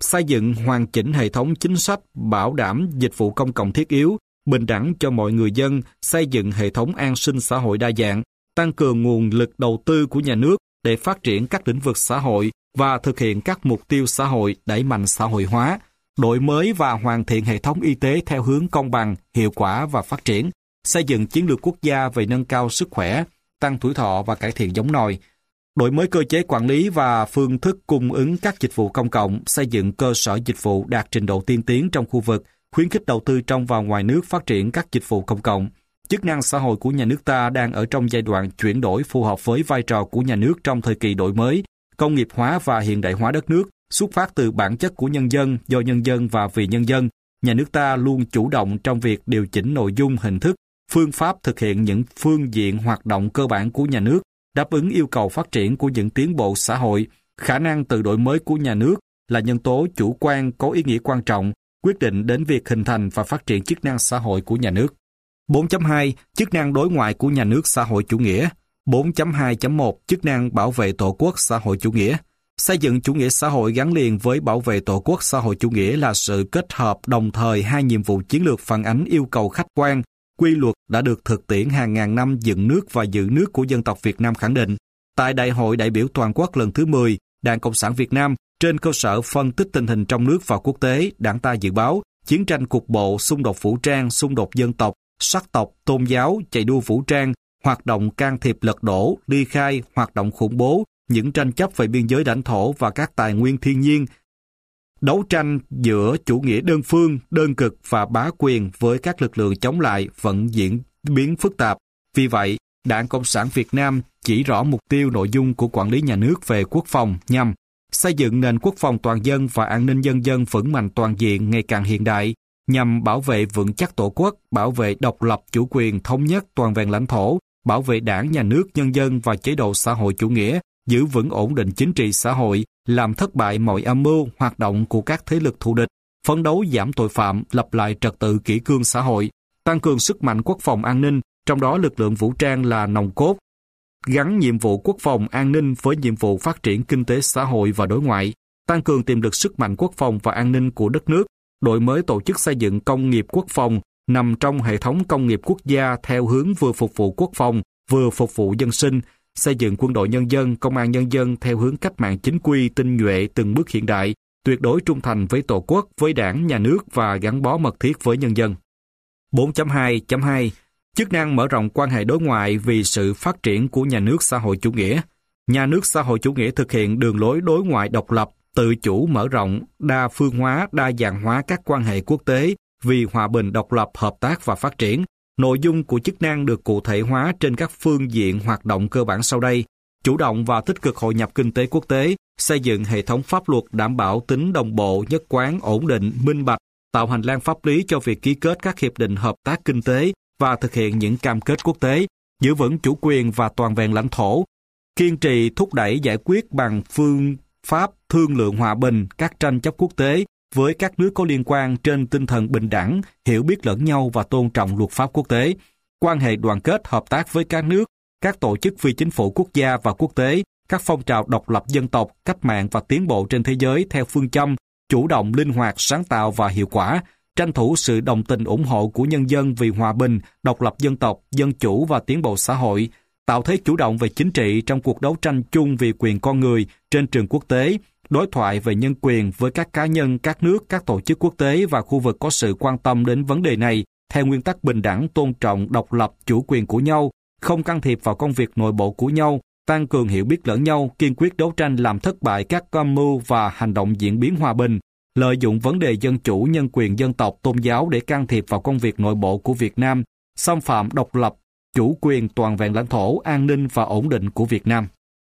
xây dựng hoàn chỉnh hệ thống chính sách bảo đảm dịch vụ công cộng thiết yếu, bình đẳng cho mọi người dân, xây dựng hệ thống an sinh xã hội đa dạng, tăng cường nguồn lực đầu tư của nhà nước để phát triển các lĩnh vực xã hội và thực hiện các mục tiêu xã hội, đẩy mạnh xã hội hóa, đổi mới và hoàn thiện hệ thống y tế theo hướng công bằng, hiệu quả và phát triển, xây dựng chiến lược quốc gia về nâng cao sức khỏe, tăng tuổi thọ và cải thiện giống nòi, đổi mới cơ chế quản lý và phương thức cung ứng các dịch vụ công cộng, xây dựng cơ sở dịch vụ đạt trình độ tiên tiến trong khu vực, khuyến khích đầu tư trong và ngoài nước phát triển các dịch vụ công cộng. Chức năng xã hội của nhà nước ta đang ở trong giai đoạn chuyển đổi phù hợp với vai trò của nhà nước trong thời kỳ đổi mới, công nghiệp hóa và hiện đại hóa đất nước, xuất phát từ bản chất của nhân dân, do nhân dân và vì nhân dân. Nhà nước ta luôn chủ động trong việc điều chỉnh nội dung, hình thức, phương pháp thực hiện những phương diện hoạt động cơ bản của nhà nước, đáp ứng yêu cầu phát triển của những tiến bộ xã hội. Khả năng tự đổi mới của nhà nước là nhân tố chủ quan có ý nghĩa quan trọng, quyết định đến việc hình thành và phát triển chức năng xã hội của nhà nước. 4.2 Chức năng đối ngoại của nhà nước xã hội chủ nghĩa. 4.2.1 Chức năng bảo vệ Tổ quốc xã hội chủ nghĩa. Xây dựng chủ nghĩa xã hội gắn liền với bảo vệ Tổ quốc xã hội chủ nghĩa là sự kết hợp đồng thời hai nhiệm vụ chiến lược phản ánh yêu cầu khách quan, quy luật đã được thực tiễn hàng ngàn năm dựng nước và giữ nước của dân tộc Việt Nam khẳng định. Tại Đại hội đại biểu toàn quốc lần thứ 10, Đảng Cộng sản Việt Nam, trên cơ sở phân tích tình hình trong nước và quốc tế, Đảng ta dự báo chiến tranh cục bộ, xung đột vũ trang, xung đột dân tộc, sắc tộc, tôn giáo, chạy đua vũ trang, hoạt động can thiệp lật đổ, ly khai, hoạt động khủng bố, những tranh chấp về biên giới lãnh thổ và các tài nguyên thiên nhiên, đấu tranh giữa chủ nghĩa đơn phương, đơn cực và bá quyền với các lực lượng chống lại vẫn diễn biến phức tạp. Vì vậy, Đảng Cộng sản Việt Nam chỉ rõ mục tiêu nội dung của quản lý nhà nước về quốc phòng nhằm xây dựng nền quốc phòng toàn dân và an ninh nhân dân vững mạnh toàn diện ngày càng hiện đại, nhằm bảo vệ vững chắc Tổ quốc, bảo vệ độc lập chủ quyền thống nhất toàn vẹn lãnh thổ, bảo vệ Đảng, nhà nước, nhân dân và chế độ xã hội chủ nghĩa, giữ vững ổn định chính trị xã hội, làm thất bại mọi âm mưu, hoạt động của các thế lực thù địch, phấn đấu giảm tội phạm, lập lại trật tự kỷ cương xã hội, tăng cường sức mạnh quốc phòng an ninh, trong đó lực lượng vũ trang là nòng cốt, gắn nhiệm vụ quốc phòng an ninh với nhiệm vụ phát triển kinh tế xã hội và đối ngoại, tăng cường tiềm lực sức mạnh quốc phòng và an ninh của đất nước, đổi mới tổ chức xây dựng công nghiệp quốc phòng nằm trong hệ thống công nghiệp quốc gia theo hướng vừa phục vụ quốc phòng, vừa phục vụ dân sinh, xây dựng quân đội nhân dân, công an nhân dân theo hướng cách mạng chính quy, tinh nhuệ, từng bước hiện đại, tuyệt đối trung thành với Tổ quốc, với Đảng, nhà nước và gắn bó mật thiết với nhân dân. 4.2.2 Chức năng mở rộng quan hệ đối ngoại vì sự phát triển của nhà nước xã hội chủ nghĩa. Nhà nước xã hội chủ nghĩa thực hiện đường lối đối ngoại độc lập, tự chủ mở rộng, đa phương hóa, đa dạng hóa các quan hệ quốc tế vì hòa bình, độc lập, hợp tác và phát triển. Nội dung của chức năng được cụ thể hóa trên các phương diện hoạt động cơ bản sau đây: chủ động và tích cực hội nhập kinh tế quốc tế, xây dựng hệ thống pháp luật đảm bảo tính đồng bộ, nhất quán, ổn định, minh bạch, tạo hành lang pháp lý cho việc ký kết các hiệp định hợp tác kinh tế và thực hiện những cam kết quốc tế, giữ vững chủ quyền và toàn vẹn lãnh thổ, kiên trì thúc đẩy giải quyết bằng phương pháp thương lượng hòa bình các tranh chấp quốc tế với các nước có liên quan trên tinh thần bình đẳng, hiểu biết lẫn nhau và tôn trọng luật pháp quốc tế, quan hệ đoàn kết hợp tác với các nước, các tổ chức phi chính phủ quốc gia và quốc tế, các phong trào độc lập dân tộc, cách mạng và tiến bộ trên thế giới theo phương châm chủ động, linh hoạt, sáng tạo và hiệu quả, tranh thủ sự đồng tình ủng hộ của nhân dân vì hòa bình, độc lập dân tộc, dân chủ và tiến bộ xã hội, tạo thế chủ động về chính trị trong cuộc đấu tranh chung vì quyền con người trên trường quốc tế, đối thoại về nhân quyền với các cá nhân, các nước, các tổ chức quốc tế và khu vực có sự quan tâm đến vấn đề này theo nguyên tắc bình đẳng, tôn trọng, độc lập, chủ quyền của nhau, không can thiệp vào công việc nội bộ của nhau, tăng cường hiểu biết lẫn nhau, kiên quyết đấu tranh làm thất bại các âm mưu và hành động diễn biến hòa bình, lợi dụng vấn đề dân chủ, nhân quyền, dân tộc, tôn giáo để can thiệp vào công việc nội bộ của Việt Nam, xâm phạm độc lập, chủ quyền, toàn vẹn lãnh thổ, an ninh và ổn định của Việt Nam.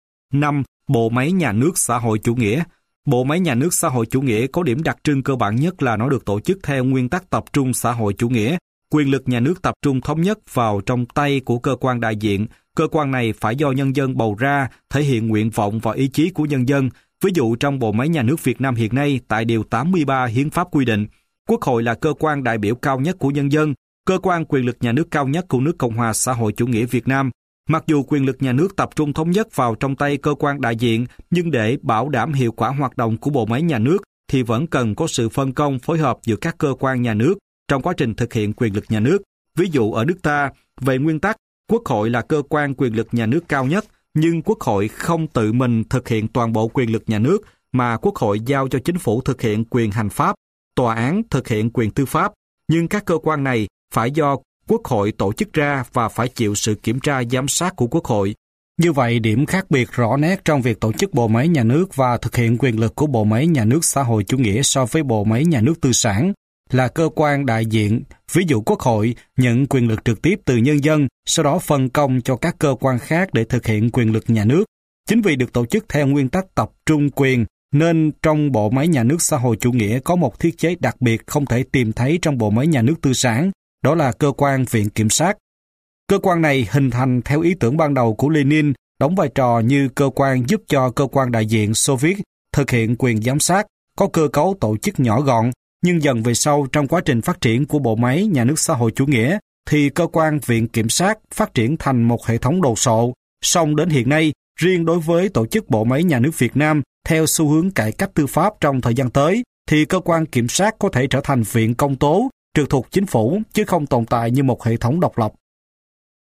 5. Bộ máy nhà nước xã hội chủ nghĩa. Bộ máy nhà nước xã hội chủ nghĩa có điểm đặc trưng cơ bản nhất là nó được tổ chức theo nguyên tắc tập trung xã hội chủ nghĩa. Quyền lực nhà nước tập trung thống nhất vào trong tay của cơ quan đại diện. Cơ quan này phải do nhân dân bầu ra, thể hiện nguyện vọng và ý chí của nhân dân. Ví dụ trong bộ máy nhà nước Việt Nam hiện nay, tại Điều 83 Hiến pháp quy định, Quốc hội là cơ quan đại biểu cao nhất của nhân dân, cơ quan quyền lực nhà nước cao nhất của nước Cộng hòa xã hội chủ nghĩa Việt Nam. Mặc dù quyền lực nhà nước tập trung thống nhất vào trong tay cơ quan đại diện, nhưng để bảo đảm hiệu quả hoạt động của bộ máy nhà nước, thì vẫn cần có sự phân công phối hợp giữa các cơ quan nhà nước trong quá trình thực hiện quyền lực nhà nước. Ví dụ ở nước ta, về nguyên tắc, Quốc hội là cơ quan quyền lực nhà nước cao nhất, nhưng Quốc hội không tự mình thực hiện toàn bộ quyền lực nhà nước, mà Quốc hội giao cho chính phủ thực hiện quyền hành pháp, tòa án thực hiện quyền tư pháp. Nhưng các cơ quan này phải do Quốc hội tổ chức ra và phải chịu sự kiểm tra giám sát của Quốc hội. Như vậy, điểm khác biệt rõ nét trong việc tổ chức bộ máy nhà nước và thực hiện quyền lực của bộ máy nhà nước xã hội chủ nghĩa so với bộ máy nhà nước tư sản là cơ quan đại diện, ví dụ Quốc hội, nhận quyền lực trực tiếp từ nhân dân, sau đó phân công cho các cơ quan khác để thực hiện quyền lực nhà nước. Chính vì được tổ chức theo nguyên tắc tập trung quyền, nên trong bộ máy nhà nước xã hội chủ nghĩa có một thiết chế đặc biệt không thể tìm thấy trong bộ máy nhà nước tư sản, đó là cơ quan Viện Kiểm sát. Cơ quan này hình thành theo ý tưởng ban đầu của Lenin, đóng vai trò như cơ quan giúp cho cơ quan đại diện Xô Viết thực hiện quyền giám sát, có cơ cấu tổ chức nhỏ gọn, nhưng dần về sau trong quá trình phát triển của bộ máy nhà nước xã hội chủ nghĩa thì cơ quan Viện Kiểm sát phát triển thành một hệ thống đồ sộ. Song đến hiện nay, riêng đối với tổ chức bộ máy nhà nước Việt Nam theo xu hướng cải cách tư pháp trong thời gian tới, thì cơ quan kiểm sát có thể trở thành viện công tố, trực thuộc chính phủ, chứ không tồn tại như một hệ thống độc lập.